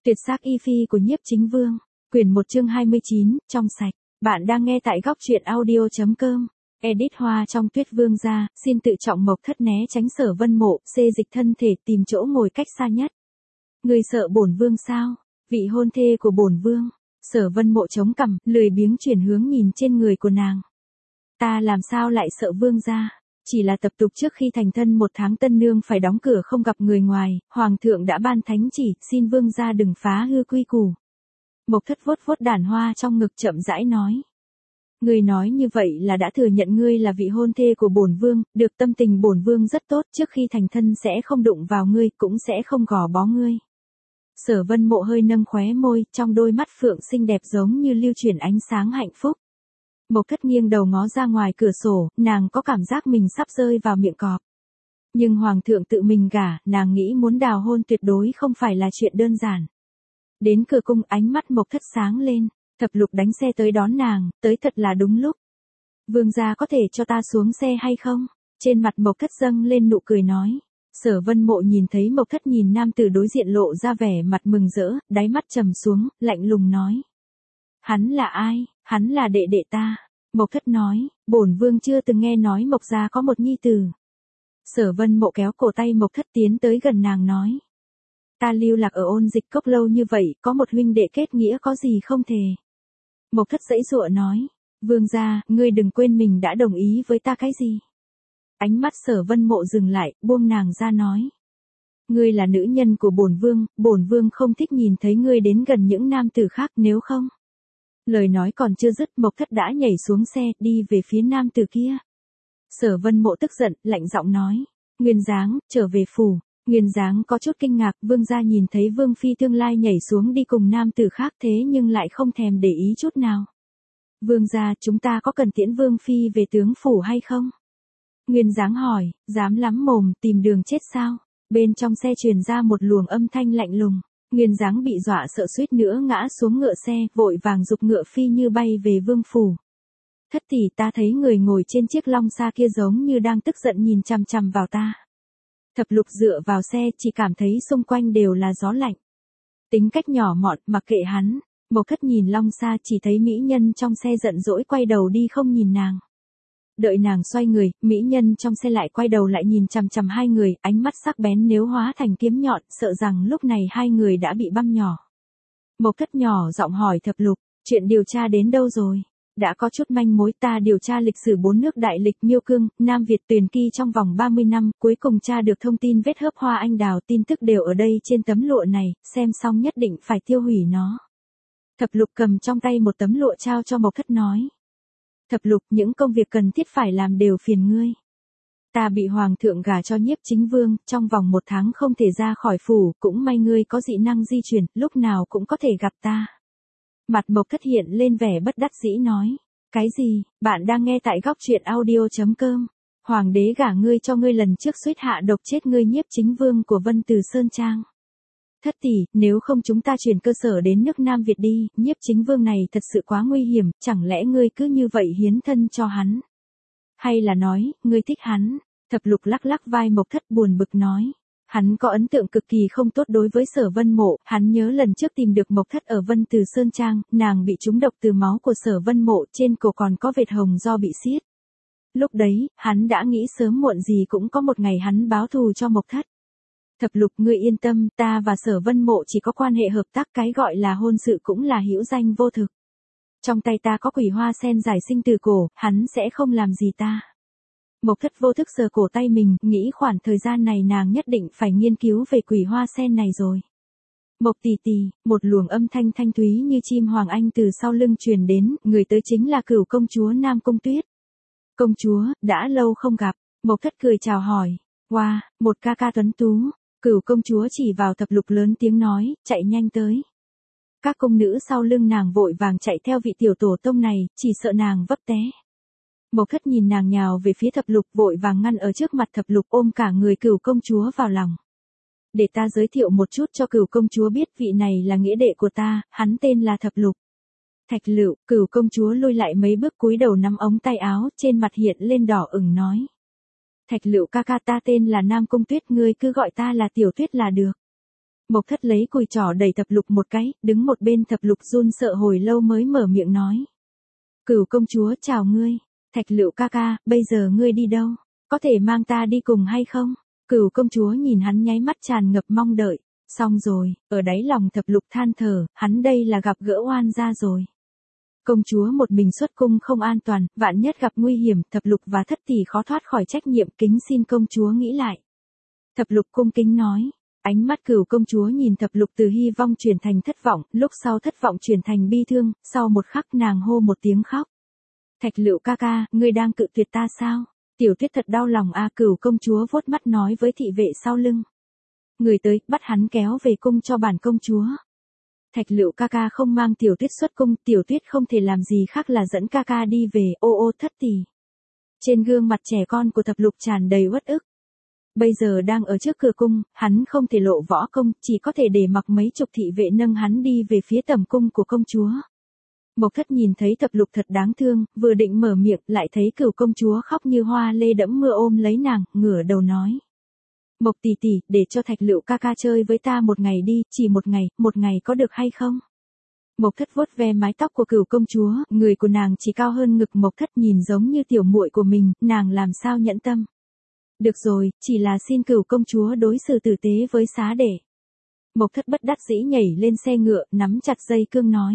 Tuyệt sắc y phi của Nhiếp Chính Vương, quyển 1 chương 29, trong sạch. Bạn đang nghe tại góc truyện audio.com. Edit Hoa trong Tuyết Vương gia, xin tự trọng Mộc Thất né tránh Sở Vân Mộ, xê dịch thân thể tìm chỗ ngồi cách xa nhất. Người sợ bổn vương sao? Vị hôn thê của bổn vương. Sở Vân Mộ chống cằm, lười biếng chuyển hướng nhìn trên người của nàng. Ta làm sao lại sợ vương gia? Chỉ là tập tục trước khi thành thân 1 tháng tân nương phải đóng cửa không gặp người ngoài, hoàng thượng đã ban thánh chỉ, xin vương gia đừng phá hư quy củ. Mộc Thất vuốt vuốt đàn hoa trong ngực chậm rãi nói. Ngươi nói như vậy là đã thừa nhận ngươi là vị hôn thê của bổn vương, được tâm tình bổn vương rất tốt, trước khi thành thân sẽ không đụng vào ngươi, cũng sẽ không gò bó ngươi. Sở Vân Mộ hơi nâng khóe môi, trong đôi mắt phượng xinh đẹp giống như lưu chuyển ánh sáng hạnh phúc. Mộc Thất nghiêng đầu ngó ra ngoài cửa sổ, nàng có cảm giác mình sắp rơi vào miệng cọp. Nhưng hoàng thượng tự mình gả, nàng nghĩ muốn đào hôn tuyệt đối không phải là chuyện đơn giản. Đến cửa cung ánh mắt Mộc Thất sáng lên, Thập Lục đánh xe tới đón nàng, tới thật là đúng lúc. Vương gia có thể cho ta xuống xe hay không? Trên mặt Mộc Thất dâng lên nụ cười nói. Sở Vân Mộ nhìn thấy Mộc Thất nhìn nam tử đối diện lộ ra vẻ mặt mừng rỡ, đáy mắt trầm xuống, lạnh lùng nói. Hắn là ai? Hắn là đệ đệ ta. Mộc Thất nói, bổn vương chưa từng nghe nói Mộc gia có một nhi tử. Sở Vân Mộ kéo cổ tay Mộc Thất tiến tới gần nàng nói. Ta lưu lạc ở Ôn Dịch Cốc lâu như vậy, có một huynh đệ kết nghĩa có gì không thề. Mộc Thất giãy giụa nói, vương gia, ngươi đừng quên mình đã đồng ý với ta cái gì. Ánh mắt Sở Vân Mộ dừng lại, buông nàng ra nói. Ngươi là nữ nhân của bổn vương không thích nhìn thấy ngươi đến gần những nam tử khác, nếu không. Lời nói còn chưa dứt, Mộc Thất đã nhảy xuống xe, đi về phía nam tử kia. Sở Vân Mộ tức giận, lạnh giọng nói. Nguyên Giáng, trở về phủ. Nguyên Giáng có chút kinh ngạc, vương gia nhìn thấy vương phi tương lai nhảy xuống đi cùng nam tử khác thế nhưng lại không thèm để ý chút nào. Vương gia, chúng ta có cần tiễn vương phi về tướng phủ hay không? Nguyên Giáng hỏi, dám lắm mồm, tìm đường chết sao? Bên trong xe truyền ra một luồng âm thanh lạnh lùng. Nguyên Giáng bị dọa sợ suýt nữa ngã xuống ngựa xe, vội vàng giục ngựa phi như bay về vương phủ. Thất tỷ, ta thấy người ngồi trên chiếc long xa kia giống như đang tức giận nhìn chằm chằm vào ta. Thập Lục dựa vào xe, chỉ cảm thấy xung quanh đều là gió lạnh. Tính cách nhỏ mọn, mặc kệ hắn. Mộc Thất nhìn long xa, chỉ thấy mỹ nhân trong xe giận dỗi quay đầu đi không nhìn nàng. Đợi nàng xoay người, mỹ nhân trong xe lại quay đầu lại nhìn chằm chằm hai người, ánh mắt sắc bén nếu hóa thành kiếm nhọn, sợ rằng lúc này hai người đã bị băm nhỏ. Mộc Thất nhỏ giọng hỏi Thập Lục, chuyện điều tra đến đâu rồi? Đã có chút manh mối, ta điều tra lịch sử 4 nước đại lịch Miêu Cương, Nam Việt Tuyền Kỳ trong vòng 30 năm, cuối cùng tra được thông tin vết hớp hoa anh đào, tin tức đều ở đây trên tấm lụa này, xem xong nhất định phải tiêu hủy nó. Thập Lục cầm trong tay một tấm lụa trao cho Mộc Thất nói. Thập Lục, những công việc cần thiết phải làm đều phiền ngươi. Ta bị hoàng thượng gả cho Nhiếp Chính Vương, trong vòng 1 tháng không thể ra khỏi phủ, cũng may ngươi có dị năng di chuyển, lúc nào cũng có thể gặp ta. Mặt Mộc Thất hiện lên vẻ bất đắc dĩ nói. Cái gì? Bạn đang nghe tại góc truyện audio.com. Hoàng đế gả ngươi cho ngươi lần trước suýt hạ độc chết ngươi Nhiếp Chính Vương của Vân Từ Sơn Trang. Thất tỷ, nếu không chúng ta chuyển cơ sở đến nước Nam Việt đi, Nhiếp Chính Vương này thật sự quá nguy hiểm, chẳng lẽ ngươi cứ như vậy hiến thân cho hắn? Hay là nói, ngươi thích hắn? Thập Lục lắc lắc vai Mộc Thất buồn bực nói. Hắn có ấn tượng cực kỳ không tốt đối với Sở Vân Mộ, hắn nhớ lần trước tìm được Mộc Thất ở Vân Từ Sơn Trang, nàng bị trúng độc từ máu của Sở Vân Mộ, trên cổ còn có vệt hồng do bị xiết. Lúc đấy, hắn đã nghĩ sớm muộn gì cũng có một ngày hắn báo thù cho Mộc Thất. Thập Lục, ngươi yên tâm, ta và Sở Vân Mộ chỉ có quan hệ hợp tác, cái gọi là hôn sự cũng là hữu danh vô thực. Trong tay ta có quỷ hoa sen giải sinh từ cổ, hắn sẽ không làm gì ta. Mộc Thất vô thức sờ cổ tay mình, nghĩ khoảng thời gian này nàng nhất định phải nghiên cứu về quỷ hoa sen này rồi. Mộc tỷ tỷ, một luồng âm thanh thanh thúy như chim hoàng anh từ sau lưng truyền đến, người tới chính là Cửu công chúa Nam Cung Tuyết. Công chúa, đã lâu không gặp. Mộc Thất cười chào hỏi. Wow, một ca ca tuấn tú. Cửu công chúa chỉ vào Thập Lục lớn tiếng nói, chạy nhanh tới. Các cung nữ sau lưng nàng vội vàng chạy theo vị tiểu tổ tông này, chỉ sợ nàng vấp té. Mộc Thất nhìn nàng nhào về phía Thập Lục, vội vàng ngăn ở trước mặt Thập Lục, ôm cả người Cửu công chúa vào lòng. Để ta giới thiệu một chút cho Cửu công chúa biết, vị này là nghĩa đệ của ta, hắn tên là Thập Lục. Thạch Lựu. Cửu công chúa lui lại mấy bước cúi đầu nắm ống tay áo, trên mặt hiện lên đỏ ửng nói. Thạch Lựu ca ca, ta tên là Nam Cung Tuyết, ngươi cứ gọi ta là Tiểu Tuyết là được. Mộc Thất lấy cùi trỏ đẩy Thập Lục một cái, đứng một bên. Thập Lục run sợ hồi lâu mới mở miệng nói. Cửu công chúa chào ngươi. Thạch Lựu ca ca, bây giờ ngươi đi đâu? Có thể mang ta đi cùng hay không? Cửu công chúa nhìn hắn nháy mắt tràn ngập mong đợi. Xong rồi, ở đáy lòng Thập Lục than thở, hắn đây là gặp gỡ oan gia rồi. Công chúa một mình xuất cung không an toàn, vạn nhất gặp nguy hiểm, Thập Lục và Thất tỷ khó thoát khỏi trách nhiệm, kính xin công chúa nghĩ lại. Thập Lục cung kính nói. Ánh mắt Cửu công chúa nhìn Thập Lục từ hy vọng chuyển thành thất vọng, lúc sau thất vọng chuyển thành bi thương, sau một khắc nàng hô một tiếng khóc. Thạch Lựu ca ca, ngươi đang cự tuyệt ta sao? Tiểu Tuyết thật đau lòng a. Cửu công chúa vuốt mắt nói với thị vệ sau lưng. Người tới, bắt hắn kéo về cung cho bản công chúa. Thạch Lựu ca ca không mang Tiểu Tuyết xuất cung, Tiểu Tuyết không thể làm gì khác là dẫn ca ca đi về. Ô Thất tỷ. Trên gương mặt trẻ con của Thập Lục tràn đầy uất ức. Bây giờ đang ở trước cửa cung, hắn không thể lộ võ công, chỉ có thể để mặc mấy chục thị vệ nâng hắn đi về phía tầm cung của công chúa. Mộc Thất nhìn thấy Thập Lục thật đáng thương, vừa định mở miệng, lại thấy Cửu công chúa khóc như hoa lê đẫm mưa ôm lấy nàng, ngửa đầu nói. Mộc tỷ tỷ, để cho Thạch Lựu ca ca chơi với ta một ngày đi, chỉ một ngày có được hay không? Mộc Thất vuốt ve mái tóc của Cửu công chúa, người của nàng chỉ cao hơn ngực Mộc Thất nhìn giống như tiểu muội của mình, nàng làm sao nhẫn tâm. Được rồi, chỉ là xin Cửu công chúa đối xử tử tế với xá đệ. Mộc Thất bất đắc dĩ nhảy lên xe ngựa, nắm chặt dây cương nói.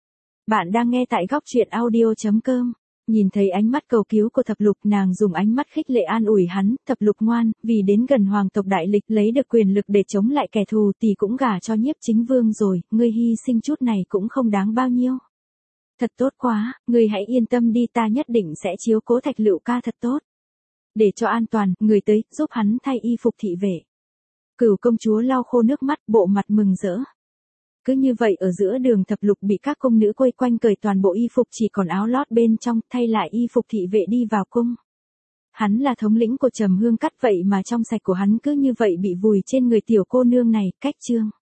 Bạn đang nghe tại góc truyện audio.com. Nhìn thấy ánh mắt cầu cứu của Thập Lục, nàng dùng ánh mắt khích lệ an ủi hắn. Thập Lục ngoan, vì đến gần hoàng tộc đại lịch lấy được quyền lực để chống lại kẻ thù, tỷ cũng gả cho Nhiếp Chính Vương rồi, ngươi hy sinh chút này cũng không đáng bao nhiêu. Thật tốt quá, ngươi hãy yên tâm đi, ta nhất định sẽ chiếu cố Thạch Lựu ca thật tốt. Để cho an toàn, người tới, giúp hắn thay y phục thị vệ. Cửu công chúa lau khô nước mắt, bộ mặt mừng rỡ. Cứ như vậy ở giữa đường Thập Lục bị các công nữ quây quanh cởi toàn bộ y phục chỉ còn áo lót bên trong, thay lại y phục thị vệ đi vào cung. Hắn là thống lĩnh của Trầm Hương Cắt vậy mà trong sạch của hắn cứ như vậy bị vùi trên người tiểu cô nương này, cách chương.